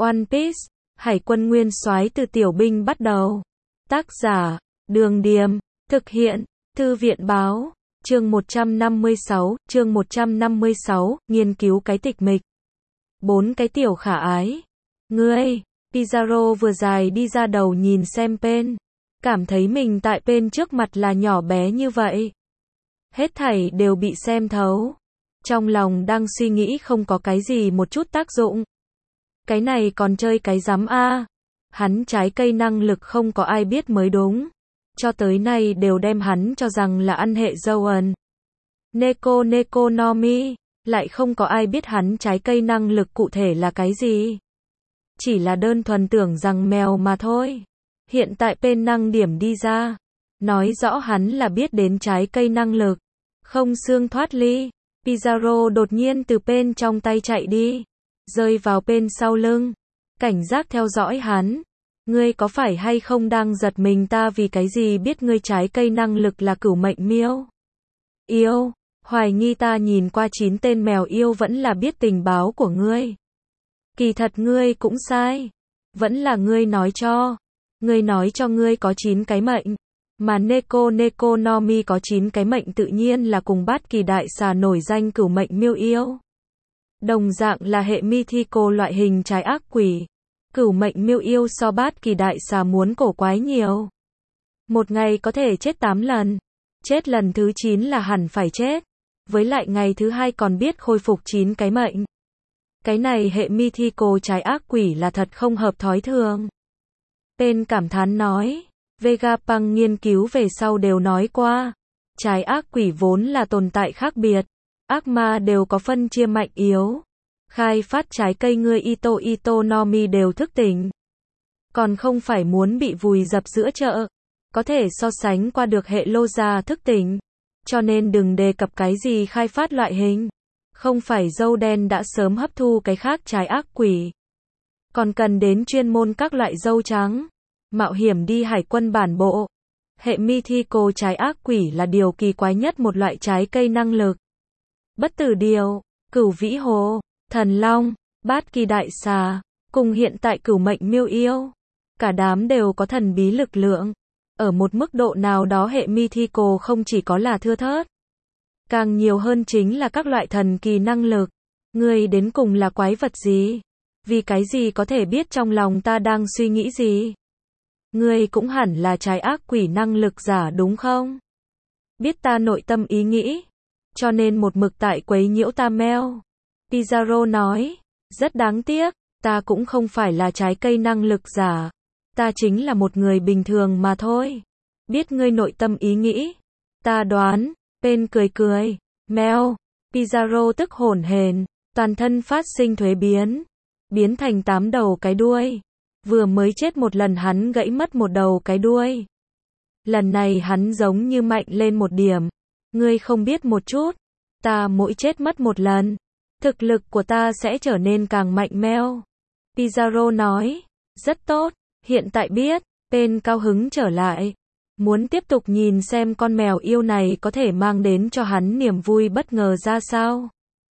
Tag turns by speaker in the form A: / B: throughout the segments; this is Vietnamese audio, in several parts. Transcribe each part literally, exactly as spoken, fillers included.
A: One Piece, Hải quân nguyên soái từ tiểu binh bắt đầu. Tác giả, Đường Điềm, thực hiện, Thư viện báo, chương một trăm năm mươi sáu, chương một trăm năm mươi sáu, nghiên cứu cái tịch mịch. Bốn cái tiểu khả ái. Ngươi, Pizarro vừa dài đi ra đầu nhìn xem Pen, cảm thấy mình tại Pen trước mặt là nhỏ bé như vậy. Hết thảy đều bị xem thấu. Trong lòng đang suy nghĩ không có cái gì một chút tác dụng. Cái này còn chơi cái rắm a. Hắn trái cây năng lực không có ai biết mới đúng. Cho tới nay đều đem hắn cho rằng là ăn hệ dâu ẩn. Neko Neko no Mi, lại không có ai biết hắn trái cây năng lực cụ thể là cái gì. Chỉ là đơn thuần tưởng rằng mèo mà thôi. Hiện tại Pen năng điểm đi ra. Nói rõ hắn là biết đến trái cây năng lực. Không xương thoát ly. Pizarro đột nhiên từ Pen trong tay chạy đi. Rơi vào Pen sau lưng. Cảnh giác theo dõi hắn. Ngươi có phải hay không đang giật mình ta vì cái gì biết ngươi trái cây năng lực là cửu mệnh miêu? Yêu, hoài nghi ta nhìn qua chín tên mèo yêu vẫn là biết tình báo của ngươi. Kỳ thật ngươi cũng sai. Vẫn là ngươi nói cho. Ngươi nói cho ngươi có chín cái mệnh. Mà Neko Neko no Mi có chín cái mệnh tự nhiên là cùng bát kỳ đại xà nổi danh cửu mệnh miêu yêu. Đồng dạng là hệ mythical loại hình trái ác quỷ. Cửu mệnh miêu yêu so bát kỳ đại xà muốn cổ quái nhiều. Một ngày có thể chết tám lần. Chết lần thứ chín là hẳn phải chết. Với lại ngày thứ hai còn biết khôi phục chín cái mệnh. Cái này hệ mythical trái ác quỷ là thật không hợp thói thường. Pen cảm thán nói. Vegapunk nghiên cứu về sau đều nói qua. Trái ác quỷ vốn là tồn tại khác biệt. Ác ma đều có phân chia mạnh yếu. Khai phát trái cây ngươi Ito Ito no Mi đều thức tỉnh. Còn không phải muốn bị vùi dập giữa chợ. Có thể so sánh qua được hệ lô gia thức tỉnh. Cho nên đừng đề cập cái gì khai phát loại hình. Không phải dâu đen đã sớm hấp thu cái khác trái ác quỷ. Còn cần đến chuyên môn các loại dâu trắng. Mạo hiểm đi hải quân bản bộ. Hệ mythical trái ác quỷ là điều kỳ quái nhất một loại trái cây năng lực. Bất tử điều, cửu vĩ hồ, thần long, bát kỳ đại xà, cùng hiện tại cửu mệnh miêu yêu. Cả đám đều có thần bí lực lượng. Ở một mức độ nào đó hệ mythical không chỉ có là thưa thớt. Càng nhiều hơn chính là các loại thần kỳ năng lực. Ngươi đến cùng là quái vật gì? Vì cái gì có thể biết trong lòng ta đang suy nghĩ gì? Ngươi cũng hẳn là trái ác quỷ năng lực giả đúng không? Biết ta nội tâm ý nghĩ. Cho nên một mực tại quấy nhiễu ta meo. Pizarro nói. Rất đáng tiếc. Ta cũng không phải là trái cây năng lực giả. Ta chính là một người bình thường mà thôi. Biết ngươi nội tâm ý nghĩ. Ta đoán. Pen cười cười. Meo. Pizarro tức hổn hển. Toàn thân phát sinh thuế biến. Biến thành tám đầu cái đuôi. Vừa mới chết một lần hắn gãy mất một đầu cái đuôi. Lần này hắn giống như mạnh lên một điểm. Ngươi không biết một chút. Ta mỗi chết mất một lần. Thực lực của ta sẽ trở nên càng mạnh meo. Pizarro nói. Rất tốt. Hiện tại biết. Pen cao hứng trở lại. Muốn tiếp tục nhìn xem con mèo yêu này có thể mang đến cho hắn niềm vui bất ngờ ra sao.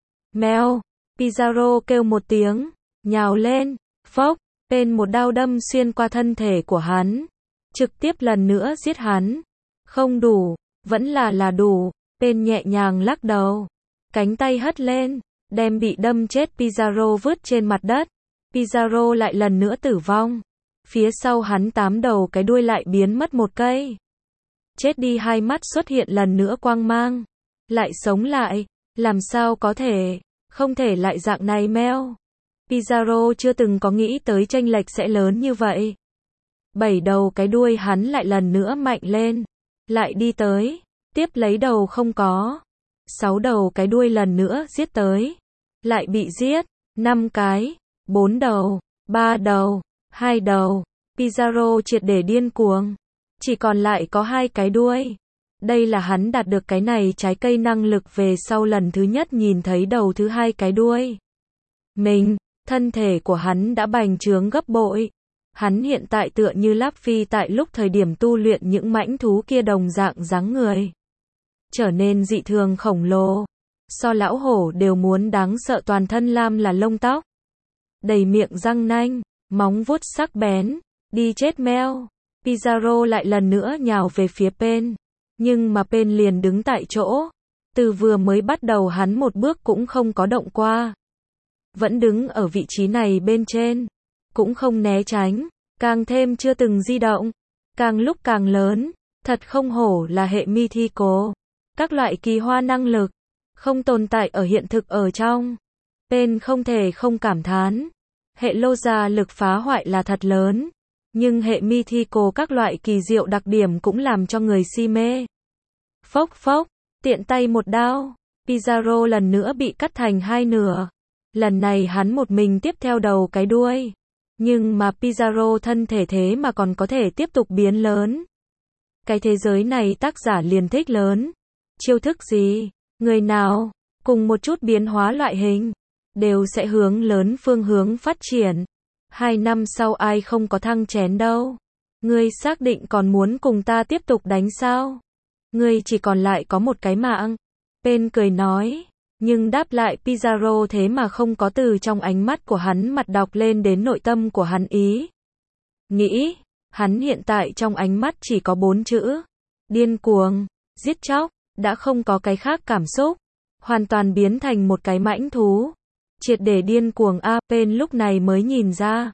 A: Meo. Pizarro kêu một tiếng. Nhào lên. Phốc. Pen một đao đâm xuyên qua thân thể của hắn. Trực tiếp lần nữa giết hắn. Không đủ. Vẫn là là đủ. Pen nhẹ nhàng lắc đầu. Cánh tay hất lên. Đem bị đâm chết Pizarro vứt trên mặt đất. Pizarro lại lần nữa tử vong. Phía sau hắn tám đầu cái đuôi lại biến mất một cây. Chết đi hai mắt xuất hiện lần nữa quang mang. Lại sống lại. Làm sao có thể. Không thể lại dạng này meo. Pizarro chưa từng có nghĩ tới chênh lệch sẽ lớn như vậy. Bảy đầu cái đuôi hắn lại lần nữa mạnh lên. Lại đi tới. Tiếp lấy đầu không có. Sáu đầu cái đuôi lần nữa giết tới. Lại bị giết. Năm cái. Bốn đầu. Ba đầu. Hai đầu. Pizarro triệt để điên cuồng. Chỉ còn lại có hai cái đuôi. Đây là hắn đạt được cái này trái cây năng lực về sau lần thứ nhất nhìn thấy đầu thứ hai cái đuôi. Mình. Thân thể của hắn đã bành trướng gấp bội. Hắn hiện tại tựa như Luffy tại lúc thời điểm tu luyện những mãnh thú kia đồng dạng dáng người. Trở nên dị thường khổng lồ. So lão hổ đều muốn đáng sợ toàn thân lam là lông tóc. đầy miệng răng nanh, móng vuốt sắc bén, đi chết meo. Pizarro lại lần nữa nhào về phía Pen, nhưng mà Pen liền đứng tại chỗ. Từ vừa mới bắt đầu hắn một bước cũng không có động qua. Vẫn đứng ở vị trí này bên trên, cũng không né tránh, càng thêm chưa từng di động, càng lúc càng lớn, thật không hổ là hệ Mythical. Các loại kỳ hoa năng lực, không tồn tại ở hiện thực ở trong. Pen không thể không cảm thán, hệ Loza lực phá hoại là thật lớn, nhưng hệ Mythical các loại kỳ diệu đặc điểm cũng làm cho người si mê. Phốc phốc, tiện tay một đao, Pizarro lần nữa bị cắt thành hai nửa. Lần này hắn một mình tiếp theo đầu cái đuôi. Nhưng mà Pizarro thân thể thế mà còn có thể tiếp tục biến lớn. Cái thế giới này tác giả liền thích lớn. Chiêu thức gì? Người nào? Cùng một chút biến hóa loại hình. Đều sẽ hướng lớn phương hướng phát triển. Hai năm sau ai không có thăng chén đâu. Ngươi xác định còn muốn cùng ta tiếp tục đánh sao? Ngươi chỉ còn lại có một cái mạng. Pen cười nói. Nhưng đáp lại Pizarro thế mà không có từ trong ánh mắt của hắn mặt đọc lên đến nội tâm của hắn ý. Nghĩ, hắn hiện tại trong ánh mắt chỉ có bốn chữ. Điên cuồng, giết chóc, đã không có cái khác cảm xúc. Hoàn toàn biến thành một cái mãnh thú. Triệt để điên cuồng a. Pen lúc này mới nhìn ra.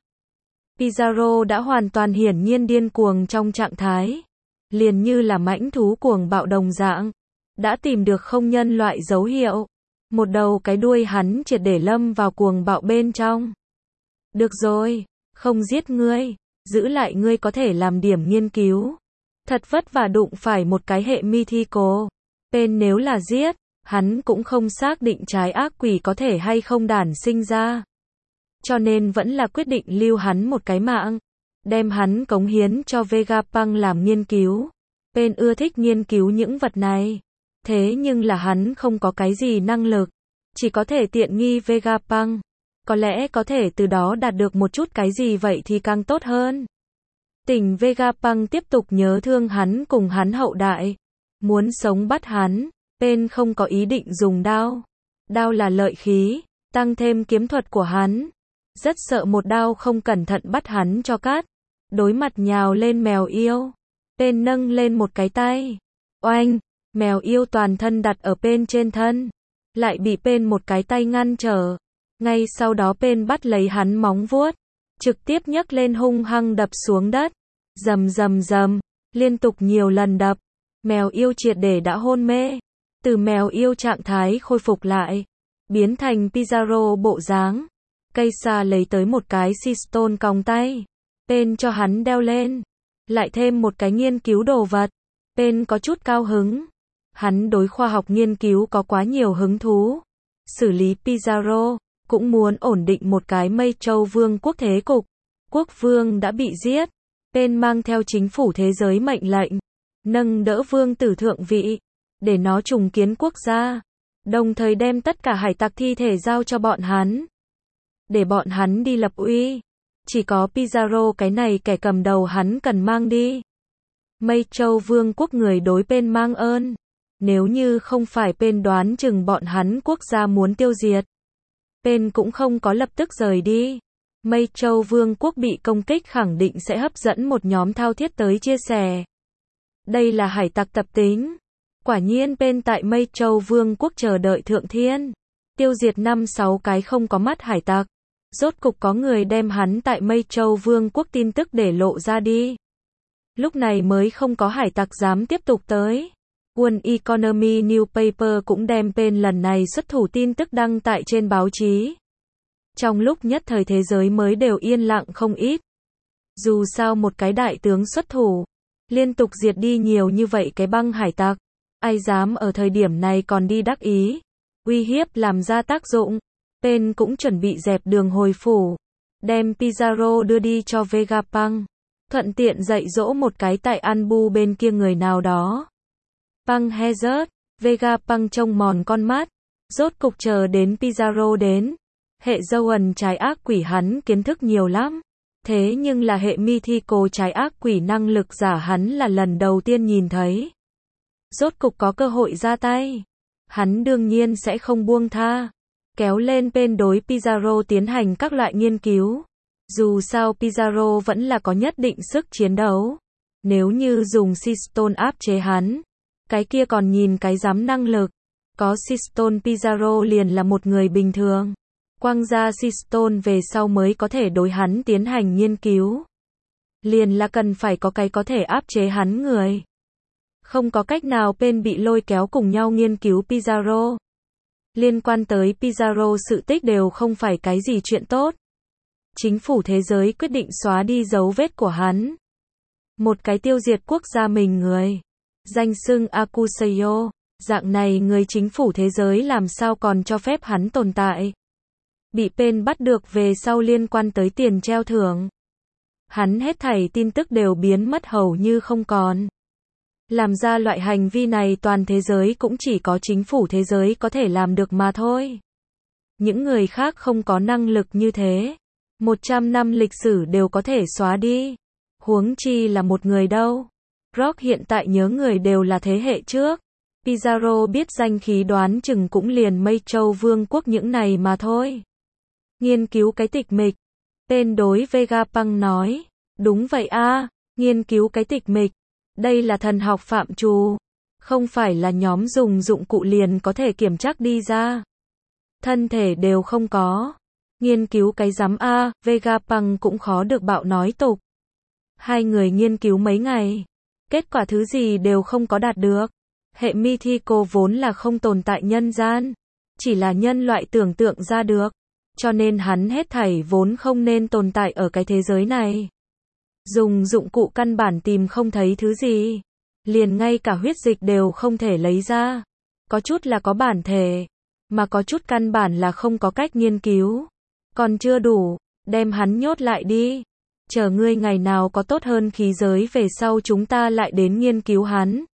A: Pizarro đã hoàn toàn hiển nhiên điên cuồng trong trạng thái. Liền như là mãnh thú cuồng bạo đồng dạng. Đã tìm được không nhân loại dấu hiệu. Một đầu cái đuôi hắn triệt để lâm vào cuồng bạo bên trong. Được rồi, không giết ngươi, giữ lại ngươi có thể làm điểm nghiên cứu. Thật vất vả đụng phải một cái hệ Mythical. Pen nếu là giết, hắn cũng không xác định trái ác quỷ có thể hay không đản sinh ra. Cho nên vẫn là quyết định lưu hắn một cái mạng. Đem hắn cống hiến cho Vegapunk làm nghiên cứu. Pen ưa thích nghiên cứu những vật này. Thế nhưng là hắn không có cái gì năng lực. Chỉ có thể tiện nghi Vegapunk. Có lẽ có thể từ đó đạt được một chút cái gì vậy thì càng tốt hơn. Tỉnh Vegapunk tiếp tục nhớ thương hắn cùng hắn hậu đại. Muốn sống bắt hắn. Pen không có ý định dùng đao. Đao là lợi khí. Tăng thêm kiếm thuật của hắn. Rất sợ một đao không cẩn thận bắt hắn cho cắt. Đối mặt nhào lên mèo yêu. Pen nâng lên một cái tay. Oanh. Mèo yêu toàn thân đặt ở Pen trên thân. Lại bị Pen một cái tay ngăn trở. Ngay sau đó Pen bắt lấy hắn móng vuốt. Trực tiếp nhấc lên hung hăng đập xuống đất. Rầm rầm rầm. Liên tục nhiều lần đập. Mèo yêu triệt để đã hôn mê. Từ mèo yêu trạng thái khôi phục lại. Biến thành Pizarro bộ dáng. Cây xa lấy tới một cái Seastone còng tay. Pen cho hắn đeo lên. Lại thêm một cái nghiên cứu đồ vật. Pen có chút cao hứng. Hắn đối khoa học nghiên cứu có quá nhiều hứng thú. Xử lý Pizarro, cũng muốn ổn định một cái Mây Châu Vương quốc thế cục. Quốc vương đã bị giết. Pen mang theo chính phủ thế giới mệnh lệnh. Nâng đỡ vương tử thượng vị. Để nó trùng kiến quốc gia. Đồng thời đem tất cả hải tặc thi thể giao cho bọn hắn. Để bọn hắn đi lập uy. Chỉ có Pizarro cái này kẻ cầm đầu hắn cần mang đi. Mây Châu Vương quốc người đối Pen mang ơn. Nếu như không phải Pen đoán chừng bọn hắn quốc gia muốn tiêu diệt. Pen cũng không có lập tức rời đi. Mây Châu Vương quốc bị công kích khẳng định sẽ hấp dẫn một nhóm thao thiết tới chia sẻ. Đây là hải tặc tập tính. Quả nhiên Pen tại Mây Châu Vương quốc chờ đợi thượng thiên. Tiêu diệt năm sáu cái không có mắt hải tặc. Rốt cục có người đem hắn tại Mây Châu Vương quốc tin tức để lộ ra đi. Lúc này mới không có hải tặc dám tiếp tục tới. World Economy Newspaper cũng đem Pen lần này xuất thủ tin tức đăng tại trên báo chí. Trong lúc nhất thời thế giới mới đều yên lặng không ít. Dù sao một cái đại tướng xuất thủ, liên tục diệt đi nhiều như vậy cái băng hải tặc. Ai dám ở thời điểm này còn đi đắc ý, uy hiếp làm ra tác dụng. Pen cũng chuẩn bị dẹp đường hồi phủ. Đem Pizarro đưa đi cho Vegapunk. Thuận tiện dạy dỗ một cái tại Anbu bên kia người nào đó. Punk Hazard, Vegapunk trông mòn con mắt. Rốt cục chờ đến Pizarro đến. Hệ dâu ẩn trái ác quỷ hắn kiến thức nhiều lắm. Thế nhưng là hệ Mythical trái ác quỷ năng lực giả hắn là lần đầu tiên nhìn thấy. Rốt cục có cơ hội ra tay. Hắn đương nhiên sẽ không buông tha. kéo lên bên đối Pizarro tiến hành các loại nghiên cứu. Dù sao Pizarro vẫn là có nhất định sức chiến đấu. Nếu như dùng Sistone áp chế hắn, cái kia còn nhìn cái dám năng lực. Có Sistone Pizarro liền là một người bình thường. Quăng ra Sistone về sau mới có thể đối hắn tiến hành nghiên cứu. Liền là cần phải có cái có thể áp chế hắn người. Không có cách nào bên bị lôi kéo cùng nhau nghiên cứu Pizarro. Liên quan tới Pizarro sự tích đều không phải cái gì chuyện tốt. Chính phủ thế giới quyết định xóa đi dấu vết của hắn. Một cái tiêu diệt quốc gia mình người. Danh xưng Acusayo. Dạng này người chính phủ thế giới làm sao còn cho phép hắn tồn tại. Bị Pen bắt được về sau liên quan tới tiền treo thưởng. Hắn hết thảy tin tức đều biến mất hầu như không còn. Làm ra loại hành vi này toàn thế giới cũng chỉ có chính phủ thế giới có thể làm được mà thôi. Những người khác không có năng lực như thế. một trăm năm lịch sử đều có thể xóa đi. Huống chi là một người đâu. Rock hiện tại nhớ người đều là thế hệ trước. Pizarro biết danh khí đoán chừng cũng liền Mây Châu Vương quốc những này mà thôi. Nghiên cứu cái tịch mịch. Tên đối Vegapunk nói. Đúng vậy a, nghiên cứu cái tịch mịch. Đây là thần học phạm trù. Không phải là nhóm dùng dụng cụ liền có thể kiểm tra đi ra. Thân thể đều không có. Nghiên cứu cái rắm a, Vegapunk cũng khó được bạo nói tục. Hai người nghiên cứu mấy ngày. Kết quả thứ gì đều không có đạt được. Hệ Mythico vốn là không tồn tại nhân gian. Chỉ là nhân loại tưởng tượng ra được. Cho nên hắn hết thảy vốn không nên tồn tại ở cái thế giới này. Dùng dụng cụ căn bản tìm không thấy thứ gì. Liền ngay cả huyết dịch đều không thể lấy ra. Có chút là có bản thể. Mà có chút căn bản là không có cách nghiên cứu. Còn chưa đủ. Đem hắn nhốt lại đi. Chờ ngươi ngày nào có tốt hơn khí giới về sau chúng ta lại đến nghiên cứu hắn.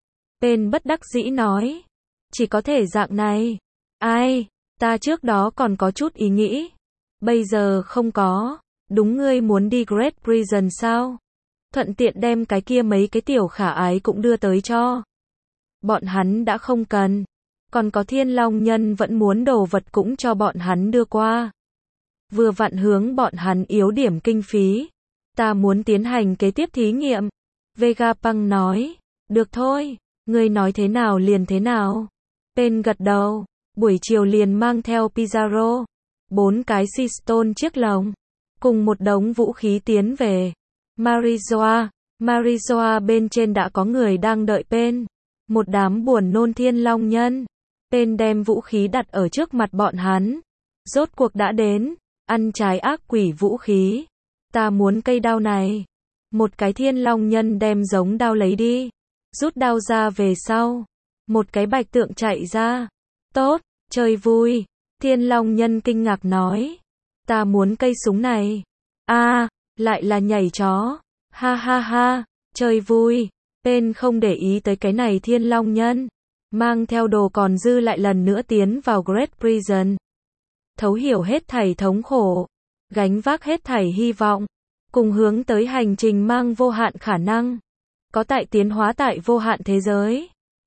A: Pen bất đắc dĩ nói. Chỉ có thể dạng này. Ai, ta trước đó còn có chút ý nghĩ. Bây giờ không có. Đúng ngươi muốn đi Great Prison sao? Thuận tiện đem cái kia mấy cái tiểu khả ái cũng đưa tới cho. Bọn hắn đã không cần. Còn có Thiên Long Nhân vẫn muốn đồ vật cũng cho bọn hắn đưa qua. Vừa vặn hướng bọn hắn yếu điểm kinh phí. Ta muốn tiến hành kế tiếp thí nghiệm. Vegapunk nói. Được thôi, ngươi nói thế nào liền thế nào. Pen gật đầu. Buổi chiều liền mang theo Pizarro. Bốn cái Sistone chiếc lồng. Cùng một đống vũ khí tiến về. Marizoa. Marizoa bên trên đã có người đang đợi Pen. Một đám buồn nôn Thiên Long Nhân. Pen đem vũ khí đặt ở trước mặt bọn hắn. Rốt cuộc đã đến. Ăn trái ác quỷ vũ khí. Ta muốn cây đao này. Một cái Thiên Long Nhân đem giống đao lấy đi. Rút đao ra về sau. Một cái bạch tượng chạy ra. Tốt, chơi vui. Thiên Long Nhân kinh ngạc nói. Ta muốn cây súng này. A, lại là nhảy chó. Ha ha ha, chơi vui. Pen không để ý tới cái này Thiên Long Nhân. Mang theo đồ còn dư lại lần nữa tiến vào Great Prison. Thấu hiểu hết thảy thống khổ. Gánh vác hết thảy hy vọng. Cùng hướng tới hành trình mang vô hạn khả năng. Có tại tiến hóa tại vô hạn thế giới.